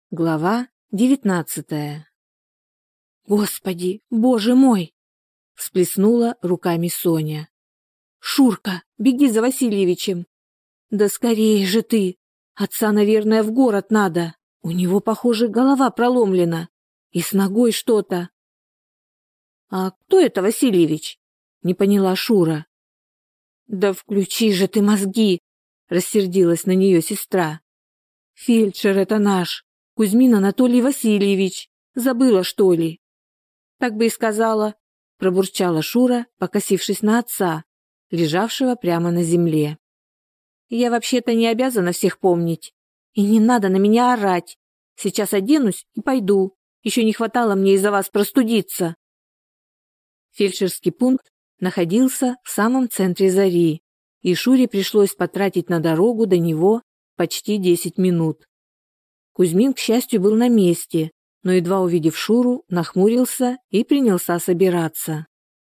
Глава 19. Господи, Боже мой! Всплеснула руками Соня. Шурка, беги за Васильевичем. Да скорее же ты. Отца, наверное, в город надо. У него, похоже, голова проломлена. И с ногой что-то. А кто это Васильевич? Не поняла Шура. Да включи же ты мозги, рассердилась на нее сестра. Фельдшер это наш. Кузьмин Анатолий Васильевич. Забыла, что ли? Так бы и сказала, пробурчала Шура, покосившись на отца, лежавшего прямо на земле. Я вообще-то не обязана всех помнить. И не надо на меня орать. Сейчас оденусь и пойду. Еще не хватало мне из-за вас простудиться. Фельдшерский пункт находился в самом центре Зари, и Шуре пришлось потратить на дорогу до него почти 10 минут. Кузьмин, к счастью, был на месте, но, едва увидев Шуру, нахмурился и принялся собираться.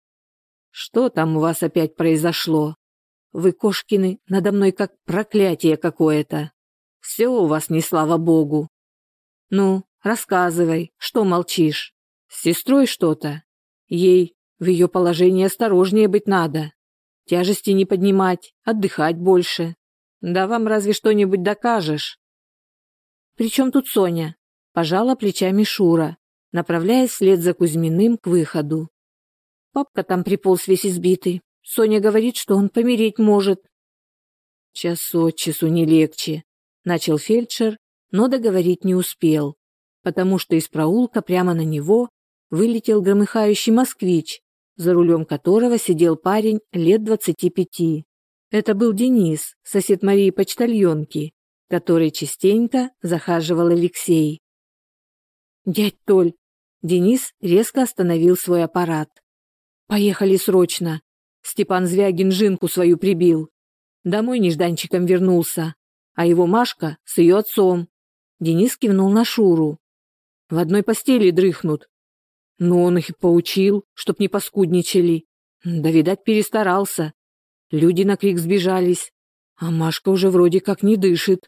«Что там у вас опять произошло? Вы, Кошкины, надо мной как проклятие какое-то. Все у вас не слава богу. Ну, рассказывай, что молчишь? С сестрой что-то? Ей в ее положении осторожнее быть надо. Тяжести не поднимать, отдыхать больше. Да вам разве что-нибудь докажешь?» «При чем тут Соня?» – пожала плечами Шура, направляясь вслед за Кузьминым к выходу. «Папка там приполз весь избитый. Соня говорит, что он помереть может». «Час от часу не легче», – начал фельдшер, но договорить не успел, потому что из проулка прямо на него вылетел громыхающий москвич, за рулем которого сидел парень лет 25. Это был Денис, сосед Марии-почтальонки, который частенько захаживал Алексей. «Дядь Толь!» Денис резко остановил свой аппарат. «Поехали срочно. Степан Звягин Жинку свою прибил. Домой нежданчиком вернулся, а его Машка с ее отцом». Денис кивнул на Шуру. «В одной постели дрыхнут. Но он их и поучил, чтоб не паскудничали. Да, видать, перестарался. Люди на крик сбежались, а Машка уже вроде как не дышит».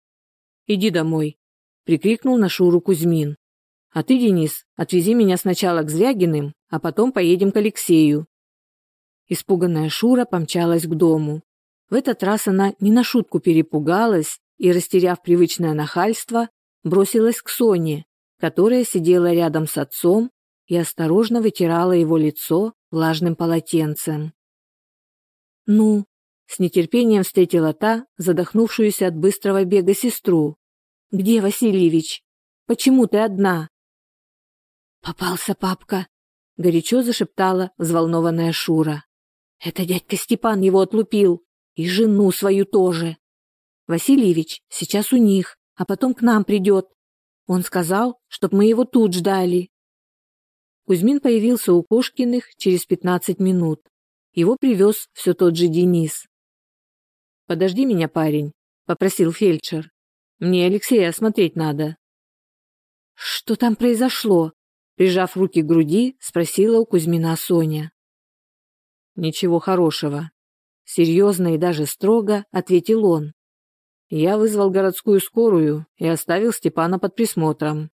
«Иди домой», — прикрикнул на Шуру Кузьмин. «А ты, Денис, отвези меня сначала к Звягиным, а потом поедем к Алексею». Испуганная Шура помчалась к дому. В этот раз она не на шутку перепугалась и, растеряв привычное нахальство, бросилась к Соне, которая сидела рядом с отцом и осторожно вытирала его лицо влажным полотенцем. «Ну?» — с нетерпением встретила та, задохнувшуюся от быстрого бега сестру. «Где Васильевич? Почему ты одна?» «Попался папка», — горячо зашептала взволнованная Шура. «Это дядька Степан его отлупил, и жену свою тоже. Васильевич сейчас у них, а потом к нам придет. Он сказал, чтоб мы его тут ждали». Кузьмин появился у Кошкиных через 15 минут. Его привез все тот же Денис. «Подожди меня, парень», — попросил фельдшер. «Мне Алексея осмотреть надо». «Что там произошло?» — прижав руки к груди, спросила у Кузьмина Соня. «Ничего хорошего», — серьезно и даже строго ответил он. «Я вызвал городскую скорую и оставил Степана под присмотром».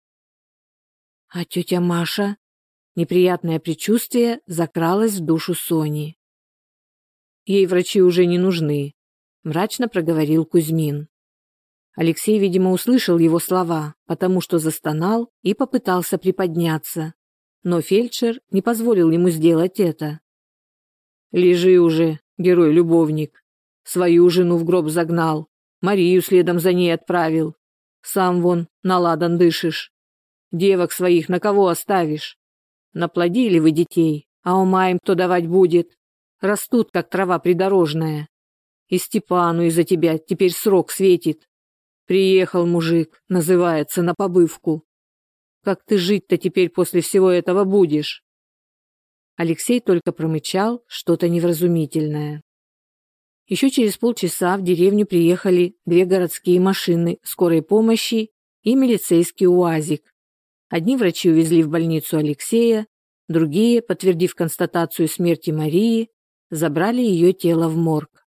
«А тетя Маша?» Неприятное предчувствие закралось в душу Сони. «Ей врачи уже не нужны», — мрачно проговорил Кузьмин. Алексей, видимо, услышал его слова, потому что застонал и попытался приподняться, но фельдшер не позволил ему сделать это. «Лежи уже, герой-любовник. Свою жену в гроб загнал, Марию следом за ней отправил. Сам вон на ладан дышишь. Девок своих на кого оставишь? Наплодили вы детей, а ума им кто давать будет? Растут, как трава придорожная. И Степану из-за тебя теперь срок светит. Приехал мужик, называется, на побывку. Как ты жить-то теперь после всего этого будешь?» Алексей только промычал что-то невразумительное. Еще через полчаса в деревню приехали 2 городские машины скорой помощи и милицейский УАЗик. Одни врачи увезли в больницу Алексея, другие, подтвердив констатацию смерти Марии, забрали ее тело в морг.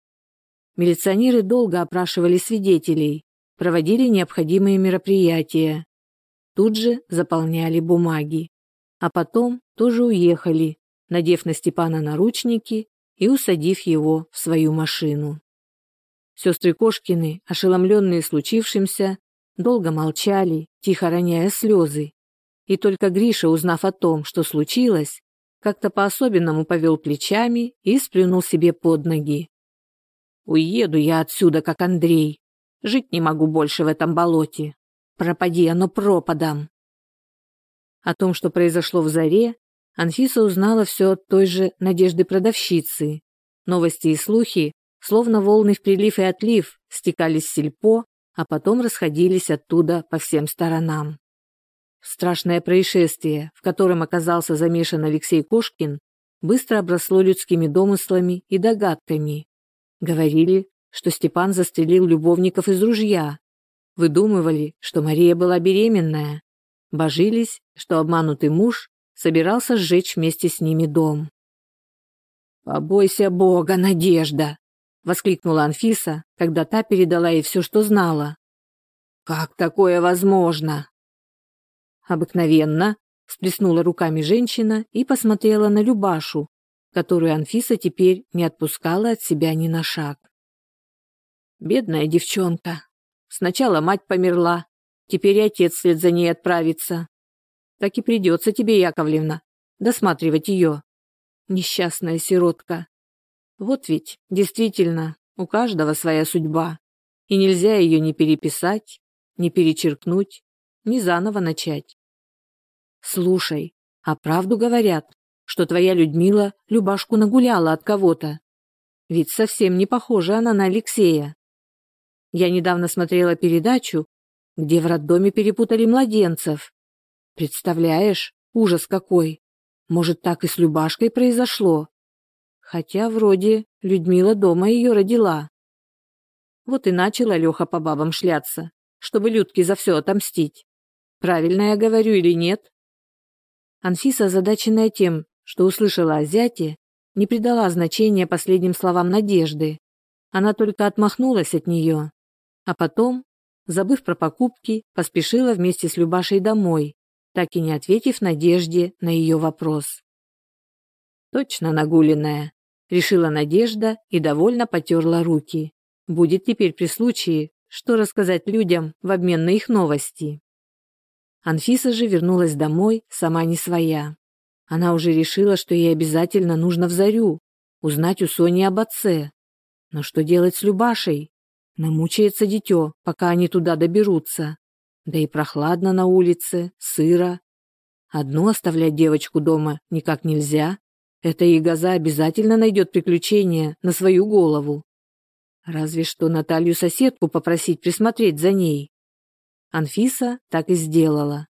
Милиционеры долго опрашивали свидетелей, проводили необходимые мероприятия тут же заполняли бумаги. А потом тоже уехали, надев на Степана наручники и усадив его в свою машину. Сестры Кошкины, ошеломленные случившимся, долго молчали, тихо роняя слезы. И только Гриша, узнав о том, что случилось, как-то по-особенному повел плечами и сплюнул себе под ноги. «Уеду я отсюда, как Андрей. Жить не могу больше в этом болоте. Пропади оно пропадом». О том, что произошло в Заре, Анфиса узнала все от той же Надежды-продавщицы. Новости и слухи, словно волны в прилив и отлив, стекались в сельпо, а потом расходились оттуда по всем сторонам. Страшное происшествие, в котором оказался замешан Алексей Кошкин, быстро обросло людскими домыслами и догадками. Говорили, что Степан застрелил любовников из ружья. Выдумывали, что Мария была беременная. Божились, что обманутый муж собирался сжечь вместе с ними дом. «Побойся Бога, Надежда!» — воскликнула Анфиса, когда та передала ей все, что знала. «Как такое возможно?» «Обыкновенно», — всплеснула руками женщина и посмотрела на Любашу, которую Анфиса теперь не отпускала от себя ни на шаг. «Бедная девчонка. Сначала мать померла, теперь и отец вслед за ней отправится. Так и придется тебе, Яковлевна, досматривать ее. Несчастная сиротка. Вот ведь, действительно, у каждого своя судьба, и нельзя ее ни переписать, ни перечеркнуть, ни заново начать. Слушай, а правду говорят, что твоя Людмила Любашку нагуляла от кого-то? Ведь совсем не похожа она на Алексея. Я недавно смотрела передачу, где в роддоме перепутали младенцев. Представляешь, ужас какой. Может, так и с Любашкой произошло? Хотя вроде Людмила дома ее родила. Вот и начал Алёха по бабам шляться, чтобы Людке за все отомстить. Правильно я говорю или нет? Анфиса, озадаченная тем, что услышала о зяте, не придала значения последним словам Надежды. Она только отмахнулась от нее. А потом, забыв про покупки, поспешила вместе с Любашей домой, так и не ответив Надежде на ее вопрос. «Точно нагуленная», — решила Надежда и довольно потерла руки. «Будет теперь при случае, что рассказать людям в обмен на их новости». Анфиса же вернулась домой, сама не своя. Она уже решила, что ей обязательно нужно в Зарю, узнать у Сони об отце. Но что делать с Любашей? Намучается дитё, пока они туда доберутся. Да и прохладно на улице, сыро. Одну оставлять девочку дома никак нельзя. Эта ягоза обязательно найдет приключения на свою голову. Разве что Наталью-соседку попросить присмотреть за ней. Анфиса так и сделала.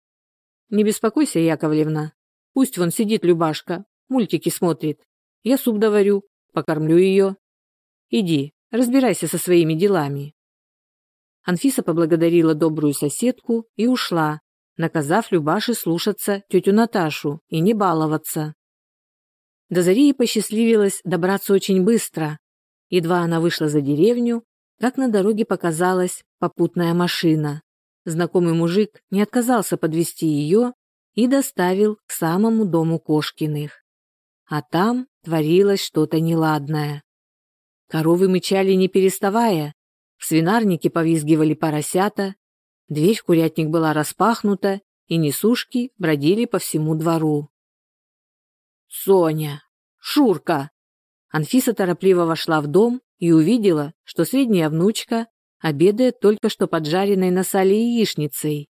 «Не беспокойся, Яковлевна. Пусть вон сидит Любашка, мультики смотрит. Я суп доварю, покормлю ее. Иди, разбирайся со своими делами». Анфиса поблагодарила добрую соседку и ушла, наказав Любаше слушаться тетю Наташу и не баловаться. До Зари ей посчастливилось добраться очень быстро. Едва она вышла за деревню, как на дороге показалась попутная машина. Знакомый мужик не отказался подвезти ее и доставил к самому дому Кошкиных. А там творилось что-то неладное. Коровы мычали не переставая, в свинарнике повизгивали поросята, дверь в курятник была распахнута, и несушки бродили по всему двору. «Соня! Шурка!» Анфиса торопливо вошла в дом и увидела, что средняя внучка обедает только что поджаренной на сале яичницей.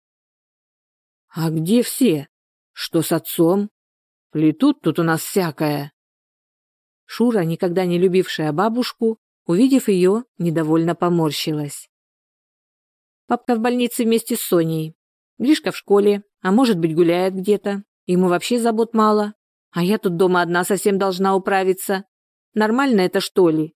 «А где все? Что с отцом? Плетут тут у нас всякое». Шура, никогда не любившая бабушку, увидев ее, недовольно поморщилась. «Папка в больнице вместе с Соней. Гришка в школе, а может быть гуляет где-то. Ему вообще забот мало. А я тут дома одна совсем должна управиться. Нормально это, что ли?»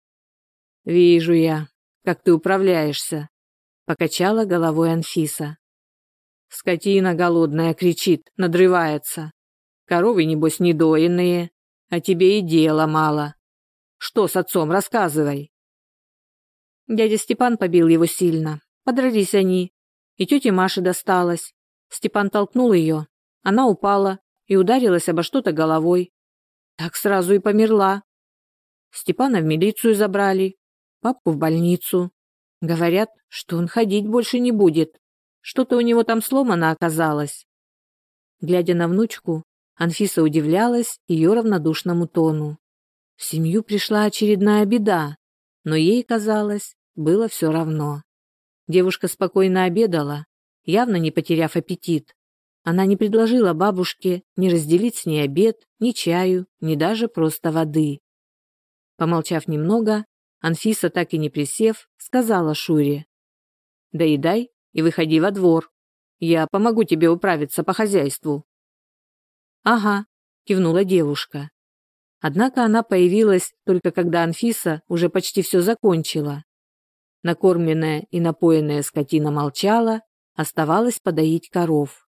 «Вижу я, как ты управляешься», — покачала головой Анфиса. «Скотина голодная кричит, надрывается. Коровы, небось, недоенные, а тебе и дела мало. Что с отцом, рассказывай». Дядя Степан побил его сильно, подрались они, и тете Маше досталось, Степан толкнул ее. Она упала и ударилась обо что-то головой. Так сразу и померла. Степана в милицию забрали, папку в больницу. Говорят, что он ходить больше не будет. Что-то у него там сломано оказалось. Глядя на внучку, Анфиса удивлялась ее равнодушному тону. В семью пришла очередная беда, но ей, казалось, было все равно. Девушка спокойно обедала, явно не потеряв аппетит. Она не предложила бабушке ни разделить с ней обед, ни чаю, ни даже просто воды. Помолчав немного, Анфиса, так и не присев, сказала Шуре: «Доедай и выходи во двор. Я помогу тебе управиться по хозяйству». «Ага», – кивнула девушка. Однако она появилась только когда Анфиса уже почти все закончила. Накормленная и напоенная скотина молчала, оставалось подоить коров.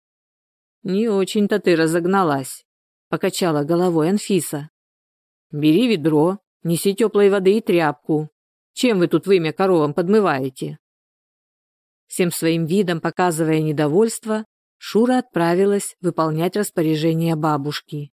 «Не очень-то ты разогналась», – покачала головой Анфиса. «Бери ведро, неси теплой воды и тряпку. Чем вы тут вымя коровам подмываете?» Всем своим видом показывая недовольство, Шура отправилась выполнять распоряжение бабушки.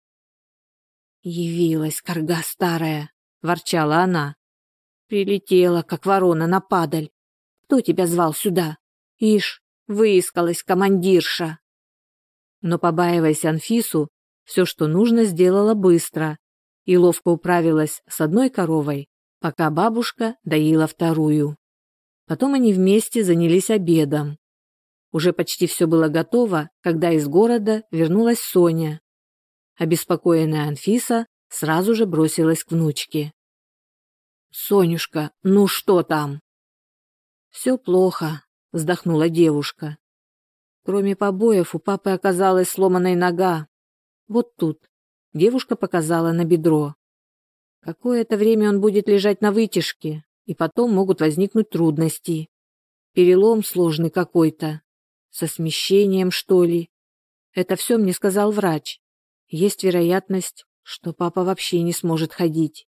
«Явилась карга старая», – ворчала она. «Прилетела, как ворона на падаль. Кто тебя звал сюда? Ишь, выискалась командирша». Но, побаиваясь Анфису, все, что нужно, сделала быстро и ловко управилась с одной коровой, пока бабушка доила вторую. Потом они вместе занялись обедом. Уже почти все было готово, когда из города вернулась Соня. Обеспокоенная Анфиса сразу же бросилась к внучке. «Сонюшка, ну что там?» «Все плохо», – вздохнула девушка. «Кроме побоев у папы оказалась сломанная нога. Вот тут», – девушка показала на бедро. «Какое-то время он будет лежать на вытяжке, и потом могут возникнуть трудности. Перелом сложный какой-то, со смещением, что ли. Это все мне сказал врач. Есть вероятность, что папа вообще не сможет ходить».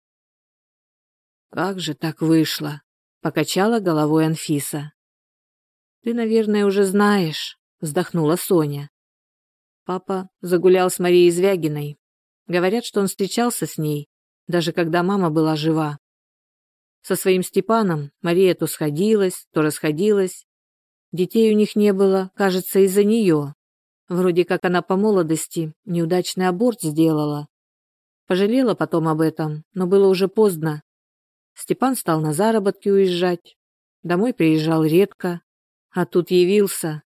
«Как же так вышло?» – покачала головой Анфиса. «Ты, наверное, уже знаешь», – вздохнула Соня. «Папа загулял с Марией Звягиной. Говорят, что он встречался с ней, даже когда мама была жива. Со своим Степаном Мария то сходилась, то расходилась. Детей у них не было, кажется, из-за нее. Вроде как она по молодости неудачный аборт сделала. Пожалела потом об этом, но было уже поздно. Степан стал на заработки уезжать. Домой приезжал редко, а тут явился.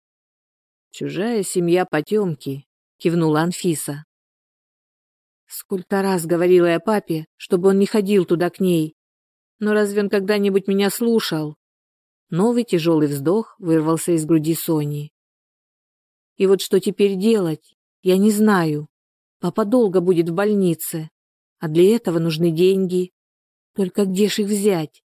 «Чужая семья потемки», — кивнула Анфиса. «Сколько раз говорила я папе, чтобы он не ходил туда к ней. Но разве он когда-нибудь меня слушал?» Новый тяжелый вздох вырвался из груди Сони. «И вот что теперь делать, я не знаю. Папа долго будет в больнице, а для этого нужны деньги. Только где ж их взять?»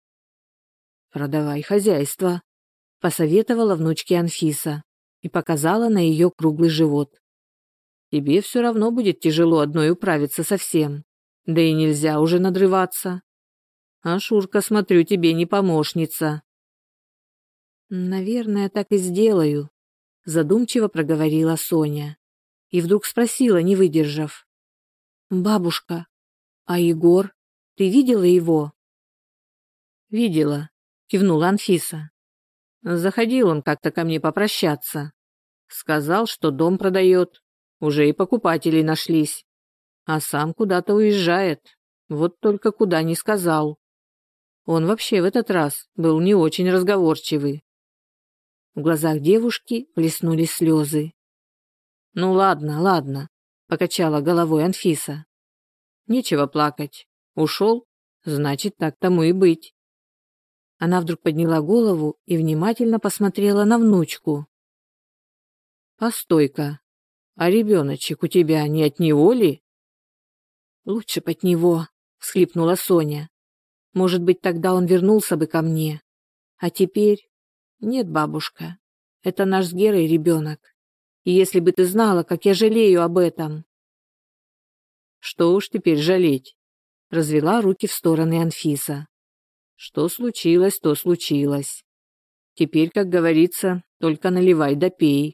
«Продавай хозяйство», — посоветовала внучке Анфиса и показала на ее круглый живот. «Тебе все равно будет тяжело одной управиться со всем, да и нельзя уже надрываться. А Шурка, смотрю, тебе не помощница». «Наверное, так и сделаю», — задумчиво проговорила Соня и вдруг спросила, не выдержав: «Бабушка, а Егор? Ты видела его?» «Видела», — кивнула Анфиса. «Заходил он как-то ко мне попрощаться. Сказал, что дом продает, уже и покупатели нашлись. А сам куда-то уезжает, вот только куда не сказал. Он вообще в этот раз был не очень разговорчивый». В глазах девушки блеснули слезы. «Ну ладно, ладно», — покачала головой Анфиса. «Нечего плакать. Ушел, значит, так тому и быть». Она вдруг подняла голову и внимательно посмотрела на внучку. «Постой-ка, а ребеночек у тебя не от него ли?» «Лучше б от него», — всхлипнула Соня. «Может быть, тогда он вернулся бы ко мне. А теперь... Нет, бабушка, это наш с Герой ребенок. И если бы ты знала, как я жалею об этом». «Что уж теперь жалеть?» — развела руки в стороны Анфиса. «Что случилось, то случилось. Теперь, как говорится, только наливай да пей.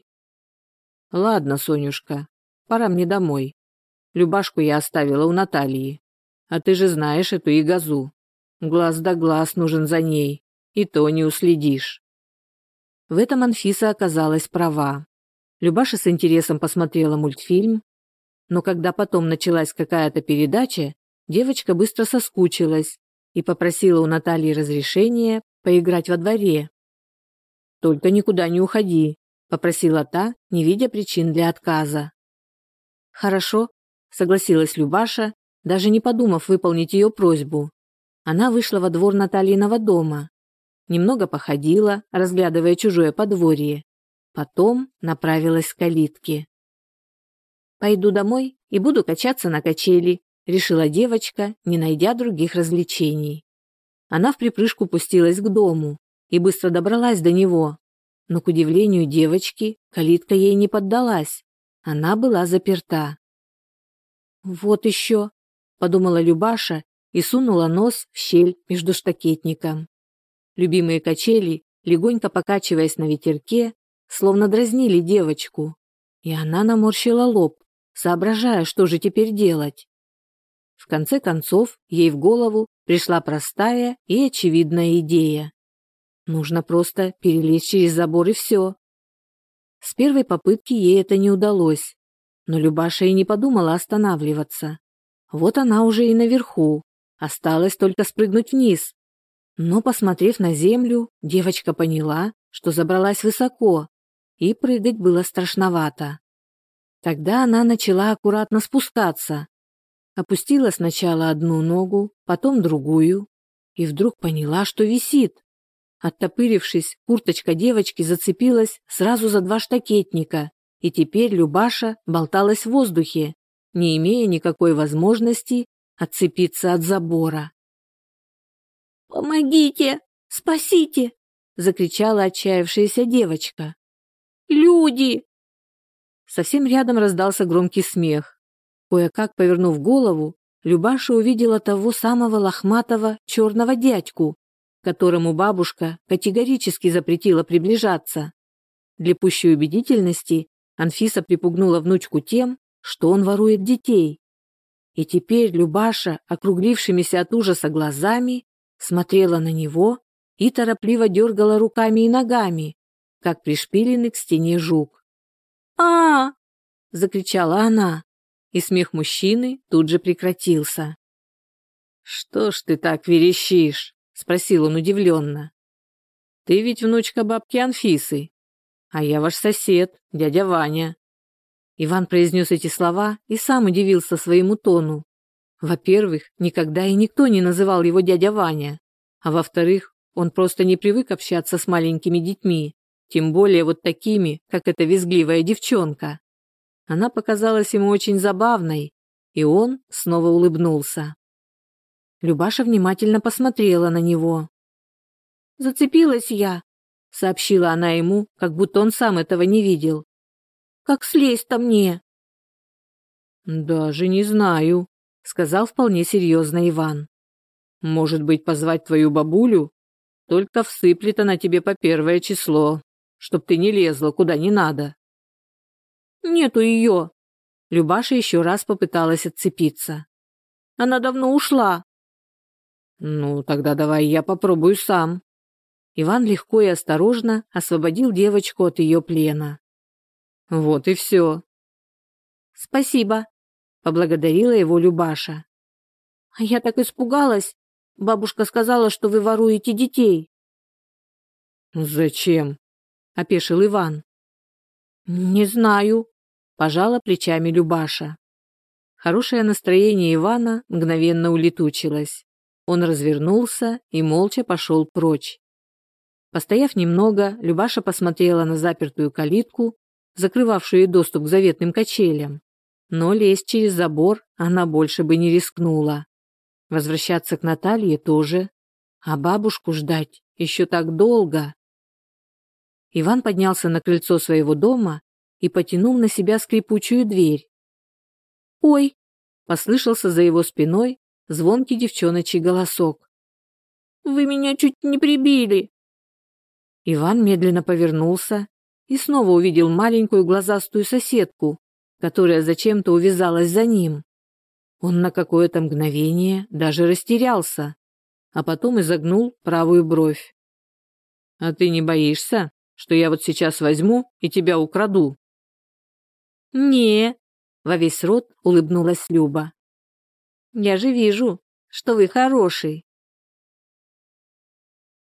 Ладно, Сонюшка, пора мне домой. Любашку я оставила у Натальи. А ты же знаешь эту ягозу. Глаз да глаз нужен за ней, и то не уследишь. В этом Анфиса оказалась права. Любаша с интересом посмотрела мультфильм, но когда потом началась какая-то передача, девочка быстро соскучилась и попросила у Натальи разрешения поиграть во дворе. «Только никуда не уходи», — попросила та, не видя причин для отказа. «Хорошо», — согласилась Любаша, даже не подумав выполнить ее просьбу. Она вышла во двор Натальиного дома, немного походила, разглядывая чужое подворье, потом направилась к калитке. «Пойду домой и буду качаться на качели», — решила девочка, не найдя других развлечений. Она вприпрыжку пустилась к дому и быстро добралась до него, но, к удивлению девочки, калитка ей не поддалась, она была заперта. «Вот еще», — подумала Любаша и сунула нос в щель между штакетником. Любимые качели, легонько покачиваясь на ветерке, словно дразнили девочку, и она наморщила лоб, соображая, что же теперь делать. В конце концов, ей в голову пришла простая и очевидная идея. Нужно просто перелезть через забор и все. С первой попытки ей это не удалось, но Любаша и не подумала останавливаться. Вот она уже и наверху, осталось только спрыгнуть вниз. Но, посмотрев на землю, девочка поняла, что забралась высоко, и прыгать было страшновато. Тогда она начала аккуратно спускаться. Опустила сначала одну ногу, потом другую, и вдруг поняла, что висит. Оттопырившись, курточка девочки зацепилась сразу за два штакетника, и теперь Любаша болталась в воздухе, не имея никакой возможности отцепиться от забора. «Помогите! Спасите!» — закричала отчаявшаяся девочка. «Люди!» Совсем рядом раздался громкий смех. Кое-как повернув голову, Любаша увидела того самого лохматого черного дядьку, которому бабушка категорически запретила приближаться. Для пущей убедительности Анфиса припугнула внучку тем, что он ворует детей. И теперь Любаша, округлившимися от ужаса глазами, смотрела на него и торопливо дергала руками и ногами, как пришпиленный к стене жук. «А-а-а!» — закричала она, и смех мужчины тут же прекратился. «Что ж ты так верещишь?» — спросил он удивленно. «Ты ведь внучка бабки Анфисы, а я ваш сосед, дядя Ваня». Иван произнес эти слова и сам удивился своему тону. Во-первых, никогда и никто не называл его дядя Ваня, а во-вторых, он просто не привык общаться с маленькими детьми, тем более вот такими, как эта визгливая девчонка. Она показалась ему очень забавной, и он снова улыбнулся. Любаша внимательно посмотрела на него. «Зацепилась я», — сообщила она ему, как будто он сам этого не видел. «Как слезть-то мне?» «Даже не знаю», — сказал вполне серьезно Иван. «Может быть, позвать твою бабулю? Только всыплет она тебе по 1 число, чтоб ты не лезла куда не надо». «Нету ее», — Любаша еще раз попыталась отцепиться. «Она давно ушла». «Ну, тогда давай я попробую сам». Иван легко и осторожно освободил девочку от ее плена. «Вот и все». «Спасибо», — поблагодарила его Любаша. «А я так испугалась. Бабушка сказала, что вы воруете детей». «Зачем?» — опешил Иван. «Не знаю», — пожала плечами Любаша. Хорошее настроение Ивана мгновенно улетучилось. Он развернулся и молча пошел прочь. Постояв немного, Любаша посмотрела на запертую калитку, закрывавшую ей доступ к заветным качелям. Но лезть через забор она больше бы не рискнула. Возвращаться к Наталье тоже, а бабушку ждать еще так долго. Иван поднялся на крыльцо своего дома и потянул на себя скрипучую дверь. «Ой!» — послышался за его спиной звонкий девчоночий голосок. «Вы меня чуть не прибили!» Иван медленно повернулся и снова увидел маленькую глазастую соседку, которая зачем-то увязалась за ним. Он на какое-то мгновение даже растерялся, а потом изогнул правую бровь. «А ты не боишься, что я вот сейчас возьму и тебя украду?» «Не», — во весь рот улыбнулась Люба. «Я же вижу, что вы хороший.